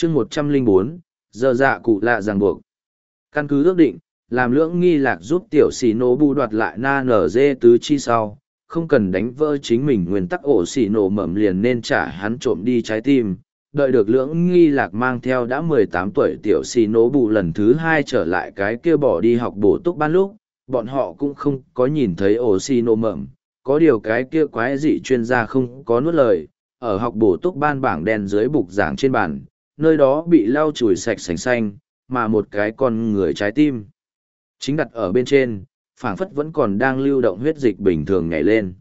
chương 104, giờ dạ cụ lạ ràng buộc. Căn cứ ước định, làm lưỡng nghi lạc giúp tiểu xì nổ bù đoạt lại na nở dê tứ chi sau, không cần đánh vỡ chính mình nguyên tắc ổ xì nổ mầm liền nên trả hắn trộm đi trái tim. Đợi được lưỡng nghi lạc mang theo đã 18 tuổi tiểu xì nổ bù lần thứ 2 trở lại cái kia bỏ đi học bổ túc ban lúc, bọn họ cũng không có nhìn thấy ổ xì nổ mầm. Có điều cái kia quái dị chuyên gia không có nuốt lời, ở học bổ túc ban bảng đen dưới bục giảng trên bàn, nơi đó bị lau chùi sạch sành xanh, mà một cái con người trái tim chính đặt ở bên trên, phảng phất vẫn còn đang lưu động huyết dịch bình thường nhảy lên.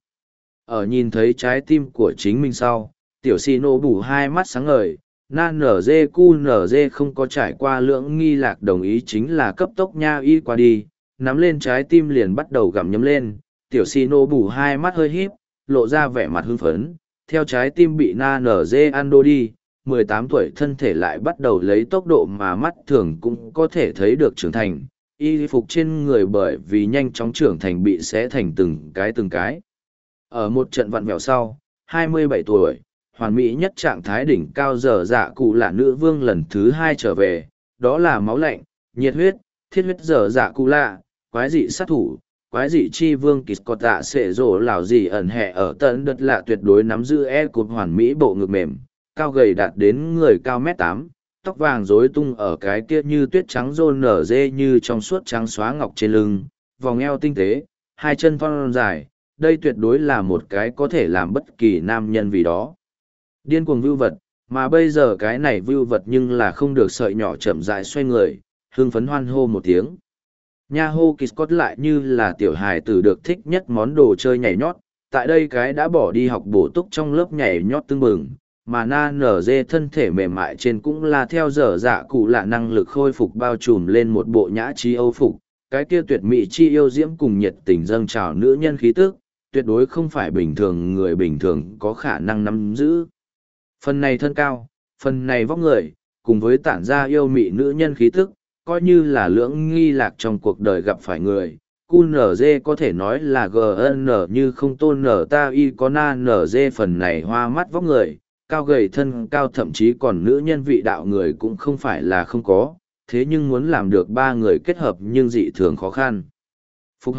Ở nhìn thấy trái tim của chính mình sau, tiểu xì nổ bù hai mắt sáng ngời, na nở dê cu nở dê không có trải qua lưỡng nghi lạc đồng ý chính là cấp tốc nha y qua đi, nắm lên trái tim liền bắt đầu gặm nhấm lên, tiểu xì nổ bù hai mắt hơi híp, lộ ra vẻ mặt hưng phấn, theo trái tim bị na nở dê ăn đô đi. 18 tuổi thân thể lại bắt đầu lấy tốc độ mà mắt thường cũng có thể thấy được trưởng thành, y phục trên người bởi vì nhanh chóng trưởng thành bị xé thành từng cái. Ở một trận vặn vẹo sau, 27 tuổi, hoàn mỹ nhất trạng thái đỉnh cao giờ dạ cụ là nữ vương lần thứ 2 trở về, đó là máu lạnh, nhiệt huyết, thiết huyết giờ dạ cụ lạ, quái dị sát thủ, quái dị chi vương kịch cọt tạ sệ rổ lào gì ẩn hẹ ở tận đất lạ tuyệt đối nắm giữ cột hoàn mỹ bộ ngực mềm, cao gầy đạt đến người cao mét 8, tóc vàng rối tung ở cái kia như tuyết trắng rôn nở dê như trong suốt trắng xóa ngọc trên lưng, vòng eo tinh tế, hai chân thon dài, đây tuyệt đối là một cái có thể làm bất kỳ nam nhân vì đó. Điên cuồng vưu vật, mà bây giờ cái này vưu vật nhưng là không được sợi nhỏ chậm rãi xoay người, hưng phấn hoan hô một tiếng. Nha hô kỳ Scott lại như là tiểu hài tử được thích nhất món đồ chơi nhảy nhót, tại đây cái đã bỏ đi học bổ túc trong lớp nhảy nhót tưng bừng, mà na nở dê thân thể mềm mại trên cũng là theo dở dạ cụ lạ năng lực khôi phục bao trùm lên một bộ nhã trí âu phục, cái kia tuyệt mỹ chi yêu diễm cùng nhiệt tình dâng trào nữ nhân khí tức, tuyệt đối không phải bình thường người bình thường có khả năng nắm giữ. Phần này thân cao, phần này vóc người, cùng với tản ra yêu mị nữ nhân khí tức, coi như là lưỡng nghi lạc trong cuộc đời gặp phải người. QNZ có thể nói là GN như không tôn nở ta y có na nở dê phần này hoa mắt vóc người, cao gầy thân cao thậm chí còn nữ nhân vị đạo người cũng không phải là không có, thế nhưng muốn làm được ba người kết hợp nhưng dị thường khó khăn. Phục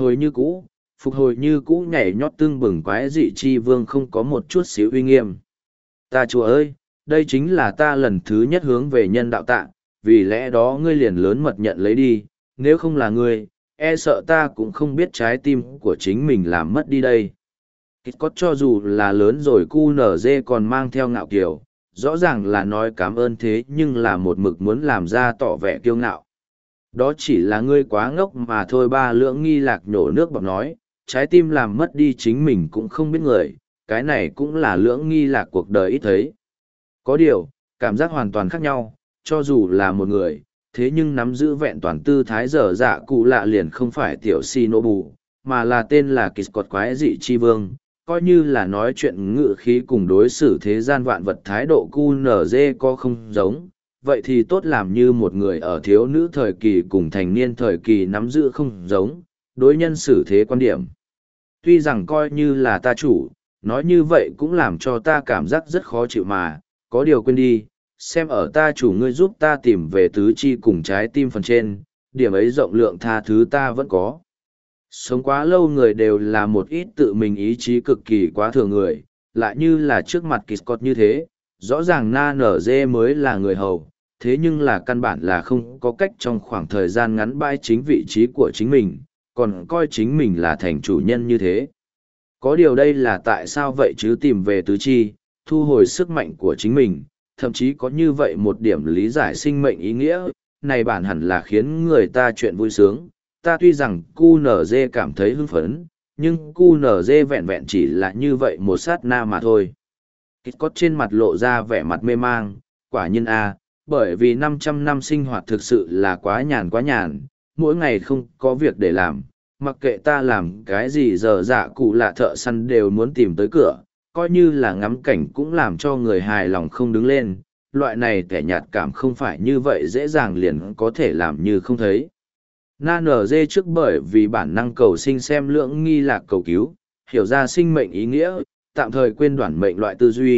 hồi như cũ nhảy nhót tương bừng quái dị chi vương không có một chút xíu uy nghiêm. Ta chúa ơi, đây chính là ta lần thứ nhất hướng về nhân đạo tạ, vì lẽ đó ngươi liền lớn mật nhận lấy đi, nếu không là ngươi, e sợ ta cũng không biết trái tim của chính mình làm mất đi đây. Kịch có cho dù là lớn rồi QNZ còn mang theo ngạo kiều, rõ ràng là nói cảm ơn thế nhưng là một mực muốn làm ra tỏ vẻ kiêu ngạo. Đó chỉ là ngươi quá ngốc mà thôi. Ba lưỡng nghi lạc nhổ nước bọt nói, trái tim làm mất đi chính mình cũng không biết người, cái này cũng là lưỡng nghi lạc cuộc đời ít thấy. Có điều, cảm giác hoàn toàn khác nhau, cho dù là một người, thế nhưng nắm giữ vẹn toàn tư thái dở dạ cụ lạ liền không phải tiểu si nô bù, mà là tên là kịch cọt quái dị chi vương, coi như là nói chuyện ngự khí cùng đối xử thế gian vạn vật thái độ QNZ có không giống, vậy thì tốt làm như một người ở thiếu nữ thời kỳ cùng thành niên thời kỳ nắm giữ không giống, đối nhân xử thế quan điểm. Tuy rằng coi như là ta chủ, nói như vậy cũng làm cho ta cảm giác rất khó chịu mà, có điều quên đi, xem ở ta chủ ngươi giúp ta tìm về tứ chi cùng trái tim phần trên, điểm ấy rộng lượng tha thứ ta vẫn có. Sống quá lâu người đều là một ít tự mình ý chí cực kỳ quá thừa người, lại như là trước mặt kỳ Scott như thế, rõ ràng na nở dê mới là người hầu, thế nhưng là căn bản là không có cách trong khoảng thời gian ngắn bãi chính vị trí của chính mình, còn coi chính mình là thành chủ nhân như thế. Có điều đây là tại sao vậy chứ, tìm về tứ chi, thu hồi sức mạnh của chính mình, thậm chí có như vậy một điểm lý giải sinh mệnh ý nghĩa, này bản hẳn là khiến người ta chuyện vui sướng. Ta tuy rằng QNZ cảm thấy hưng phấn, nhưng QNZ vẹn vẹn chỉ là như vậy một sát na mà thôi. Kịch cốt trên mặt lộ ra vẻ mặt mê mang, quả nhiên bởi vì 500 năm sinh hoạt thực sự là quá nhàn, mỗi ngày không có việc để làm, mặc kệ ta làm cái gì giờ dạ cụ lạ thợ săn đều muốn tìm tới cửa, coi như là ngắm cảnh cũng làm cho người hài lòng không đứng lên, loại này kẻ nhạt cảm không phải như vậy dễ dàng liền có thể làm như không thấy. Na nở dê trước bởi vì bản năng cầu sinh xem lưỡng nghi lạc cầu cứu, hiểu ra sinh mệnh ý nghĩa, tạm thời quên đoản mệnh loại tư duy,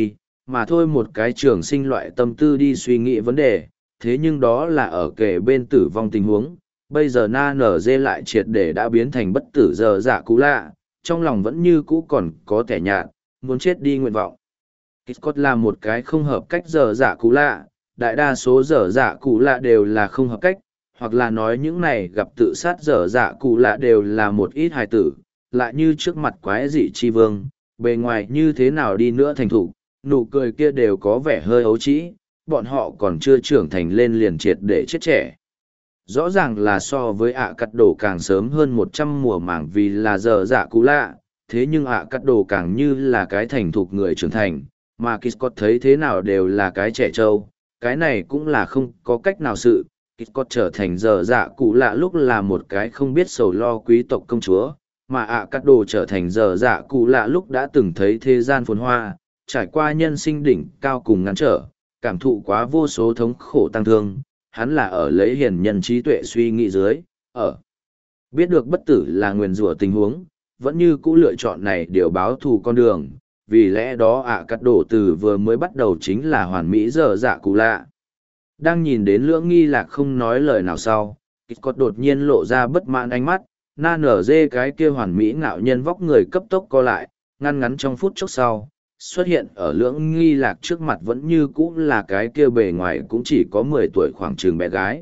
mà thôi một cái trường sinh loại tâm tư đi suy nghĩ vấn đề, thế nhưng đó là ở kề bên tử vong tình huống. Bây giờ na nở dê lại triệt để đã biến thành bất tử giờ dạ cũ lạ, trong lòng vẫn như cũ còn có tẻ nhạt, muốn chết đi nguyện vọng. Scott là một cái không hợp cách giờ dạ cũ lạ, đại đa số giờ dạ cũ lạ đều là không hợp cách, hoặc là nói những này gặp tự sát giờ dạ cũ lạ đều là một ít hài tử, lại như trước mặt quái dị chi vương, bề ngoài như thế nào đi nữa thành thủ, nụ cười kia đều có vẻ hơi ấu trĩ, bọn họ còn chưa trưởng thành lên liền triệt để chết trẻ. Rõ ràng là so với cắt đồ càng sớm hơn 100 mùa mảng vì là giờ dạ cũ lạ, thế nhưng cắt đồ càng như là cái thành thục người trưởng thành, mà Kiscott thấy thế nào đều là cái trẻ trâu, cái này cũng là không có cách nào sự. Kiscott trở thành giờ dạ cũ lạ lúc là một cái không biết sầu lo quý tộc công chúa, mà cắt đồ trở thành giờ dạ cũ lạ lúc đã từng thấy thế gian phồn hoa, trải qua nhân sinh đỉnh cao cùng ngắn trở, cảm thụ quá vô số thống khổ tăng thương, hắn là ở lấy hiền nhân trí tuệ suy nghĩ dưới, ở biết được bất tử là nguyền rủa tình huống, vẫn như cũ lựa chọn này điều báo thù con đường, vì lẽ đó cắt đổ từ vừa mới bắt đầu chính là hoàn mỹ giờ dạ cụ lạ. Đang nhìn đến Lưỡng Nghi Lạc không nói lời nào sau, Scott đột nhiên lộ ra bất mãn ánh mắt, na nở dê cái kia hoàn mỹ ngạo nhân vóc người cấp tốc co lại, ngăn ngắn trong phút chốc sau, xuất hiện ở Lưỡng Nghi Lạc trước mặt vẫn như cũ là cái kia bề ngoài cũng chỉ có 10 tuổi khoảng trường bé gái.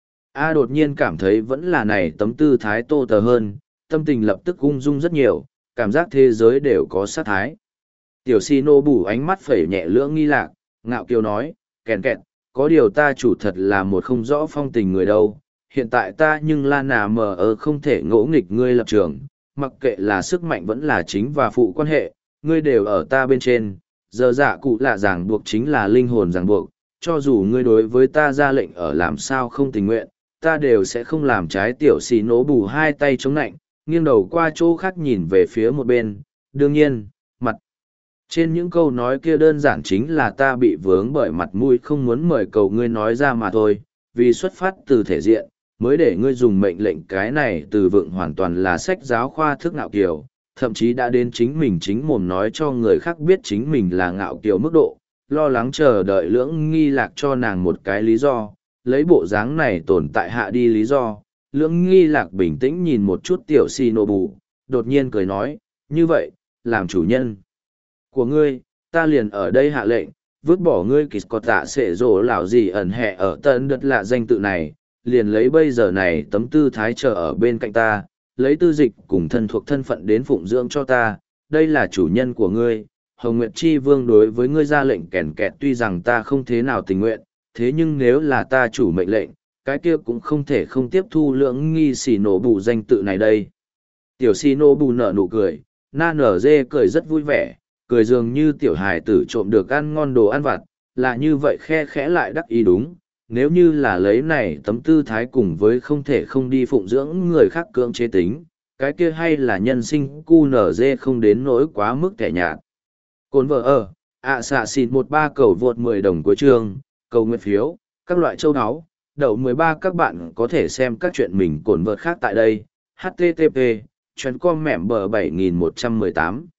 Đột nhiên cảm thấy vẫn là này tấm tư thái tô tờ hơn, tâm tình lập tức ung dung rất nhiều, cảm giác thế giới đều có sát thái. Tiểu Sino bù ánh mắt phẩy nhẹ Lưỡng Nghi Lạc, ngạo kiều nói, kèn kẹt, có điều ta chủ thật là một không rõ phong tình người đâu, hiện tại ta nhưng là nà mờ không thể ngỗ nghịch ngươi lập trường, mặc kệ là sức mạnh vẫn là chính và phụ quan hệ, ngươi đều ở ta bên trên, giờ dạ cụ lạ ràng buộc chính là linh hồn ràng buộc, cho dù ngươi đối với ta ra lệnh ở làm sao không tình nguyện, ta đều sẽ không làm trái. Tiểu xì nổ bù hai tay chống nạnh, nghiêng đầu qua chỗ khác nhìn về phía một bên, đương nhiên, mặt trên những câu nói kia đơn giản chính là ta bị vướng bởi mặt mũi không muốn mời cầu ngươi nói ra mà thôi, vì xuất phát từ thể diện, mới để ngươi dùng mệnh lệnh cái này từ vựng hoàn toàn là sách giáo khoa thức ngạo kiều, thậm chí đã đến chính mình chính mồm nói cho người khác biết chính mình là ngạo kiều mức độ, lo lắng chờ đợi Lưỡng Nghi Lạc cho nàng một cái lý do, lấy bộ dáng này tồn tại hạ đi lý do. Lưỡng Nghi Lạc bình tĩnh nhìn một chút tiểu Shinobu, đột nhiên cười nói, như vậy, làm chủ nhân của ngươi, ta liền ở đây hạ lệnh, vứt bỏ ngươi Kiscott tạ sệ rổ lão gì ẩn hẹ ở tân đất lạ danh tự này, liền lấy bây giờ này tấm tư thái chờ ở bên cạnh ta, lấy tư dịch cùng thân thuộc thân phận đến phụng dưỡng cho ta, đây là chủ nhân của ngươi. Hồng Nguyệt Chi Vương đối với ngươi ra lệnh kèn kẹt tuy rằng ta không thế nào tình nguyện, thế nhưng nếu là ta chủ mệnh lệnh, cái kia cũng không thể không tiếp thu Lưỡng Nghi xì nổ bù danh tự này đây. Tiểu xì nổ bù nở nụ cười, na nở dê cười rất vui vẻ, cười dường như tiểu hài tử trộm được ăn ngon đồ ăn vặt, là như vậy khe khẽ lại đắc ý đúng. Nếu như là lấy này tấm tư thái cùng với không thể không đi phụng dưỡng người khác cưỡng chế tính, cái kia hay là nhân sinh cu nở dê không đến nỗi quá mức kẻ nhạt. Cồn vợ ở, xạ xịt 13 cầu vượt 10 đồng cuối chương, cầu nguyện phiếu, các loại châu áo, đậu 13 các bạn có thể xem các chuyện mình cồn vợt khác tại đây, http, chuyến com mẻm bờ 7118.